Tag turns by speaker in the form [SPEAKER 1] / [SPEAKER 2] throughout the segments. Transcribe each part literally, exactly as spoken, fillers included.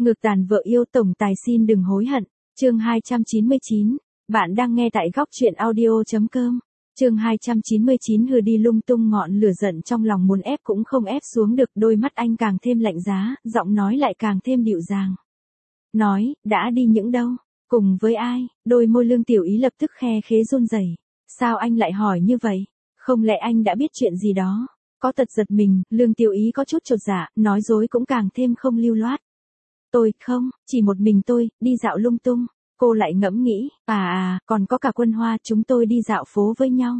[SPEAKER 1] Ngược tàn vợ yêu tổng tài xin đừng hối hận. Chương hai trăm chín mươi chín. Bạn đang nghe tại góc truyện audio.com. Chương hai trăm chín mươi chín. Hừ đi lung tung, ngọn lửa giận trong lòng muốn ép cũng không ép xuống được, đôi mắt anh càng thêm lạnh giá, giọng nói lại càng thêm dịu dàng. Nói, đã đi những đâu? Cùng với ai? Đôi môi Lương Tiểu Ý lập tức khe khế run rẩy. Sao anh lại hỏi như vậy? Không lẽ anh đã biết chuyện gì đó? Có tật giật mình, Lương Tiểu Ý có chút chột dạ, nói dối cũng càng thêm không lưu loát. Tôi, không, chỉ một mình tôi, đi dạo lung tung. Cô lại ngẫm nghĩ, à à, còn có cả Quân Hoa, chúng tôi đi dạo phố với nhau.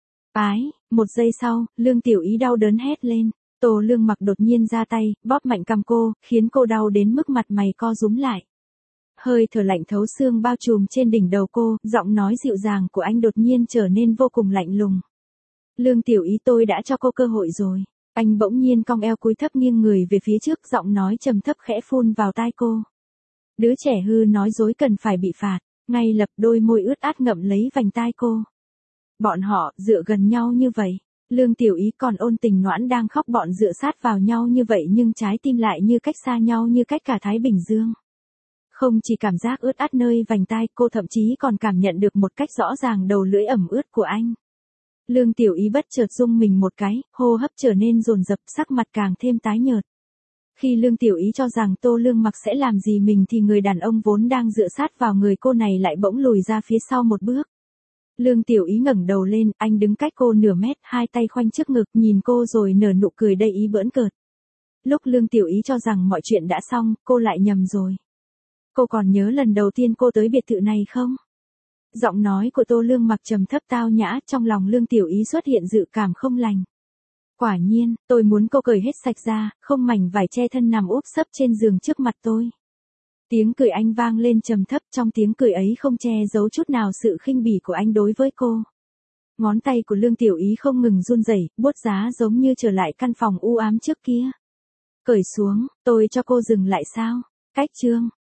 [SPEAKER 1] Ái, một giây sau, Lương Tiểu Ý đau đớn hét lên. Tô Lương Mặc đột nhiên ra tay, bóp mạnh cằm cô, khiến cô đau đến mức mặt mày co rúm lại. Hơi thở lạnh thấu xương bao trùm trên đỉnh đầu cô, giọng nói dịu dàng của anh đột nhiên trở nên vô cùng lạnh lùng. Lương Tiểu Ý, tôi đã cho cô cơ hội rồi. Anh bỗng nhiên cong eo cúi thấp nghiêng người về phía trước, giọng nói trầm thấp khẽ phun vào tai cô. Đứa trẻ hư nói dối cần phải bị phạt. Ngay lập đôi môi ướt át ngậm lấy vành tai cô. Bọn họ dựa gần nhau như vậy. Lương Tiểu Ý còn ôn tình noãn đang khóc, bọn dựa sát vào nhau như vậy nhưng trái tim lại như cách xa nhau như cách cả Thái Bình Dương. Không chỉ cảm giác ướt át nơi vành tai, cô thậm chí còn cảm nhận được một cách rõ ràng đầu lưỡi ẩm ướt của anh. Lương Tiểu Ý bất chợt rung mình một cái, hô hấp trở nên dồn dập, sắc mặt càng thêm tái nhợt. Khi Lương Tiểu Ý cho rằng Tô Lương Mặc sẽ làm gì mình thì người đàn ông vốn đang dựa sát vào người cô này lại bỗng lùi ra phía sau một bước. Lương Tiểu Ý ngẩng đầu lên, anh đứng cách cô nửa mét, hai tay khoanh trước ngực, nhìn cô rồi nở nụ cười đầy ý bỡn cợt. Lúc Lương Tiểu Ý cho rằng mọi chuyện đã xong, cô lại nhầm rồi. Cô còn nhớ lần đầu tiên cô tới biệt thự này không? Giọng nói của Tô Lương Mặc trầm thấp tao nhã, trong lòng Lương Tiểu Ý xuất hiện dự cảm không lành. Quả nhiên, tôi muốn cô cởi hết sạch ra, không mảnh vải che thân nằm úp sấp trên giường trước mặt tôi. Tiếng cười anh vang lên trầm thấp, trong tiếng cười ấy không che giấu chút nào sự khinh bỉ của anh đối với cô. Ngón tay của Lương Tiểu Ý không ngừng run rẩy, buốt giá giống như trở lại căn phòng u ám trước kia. Cởi xuống, tôi cho cô dừng lại sao? Cách chương.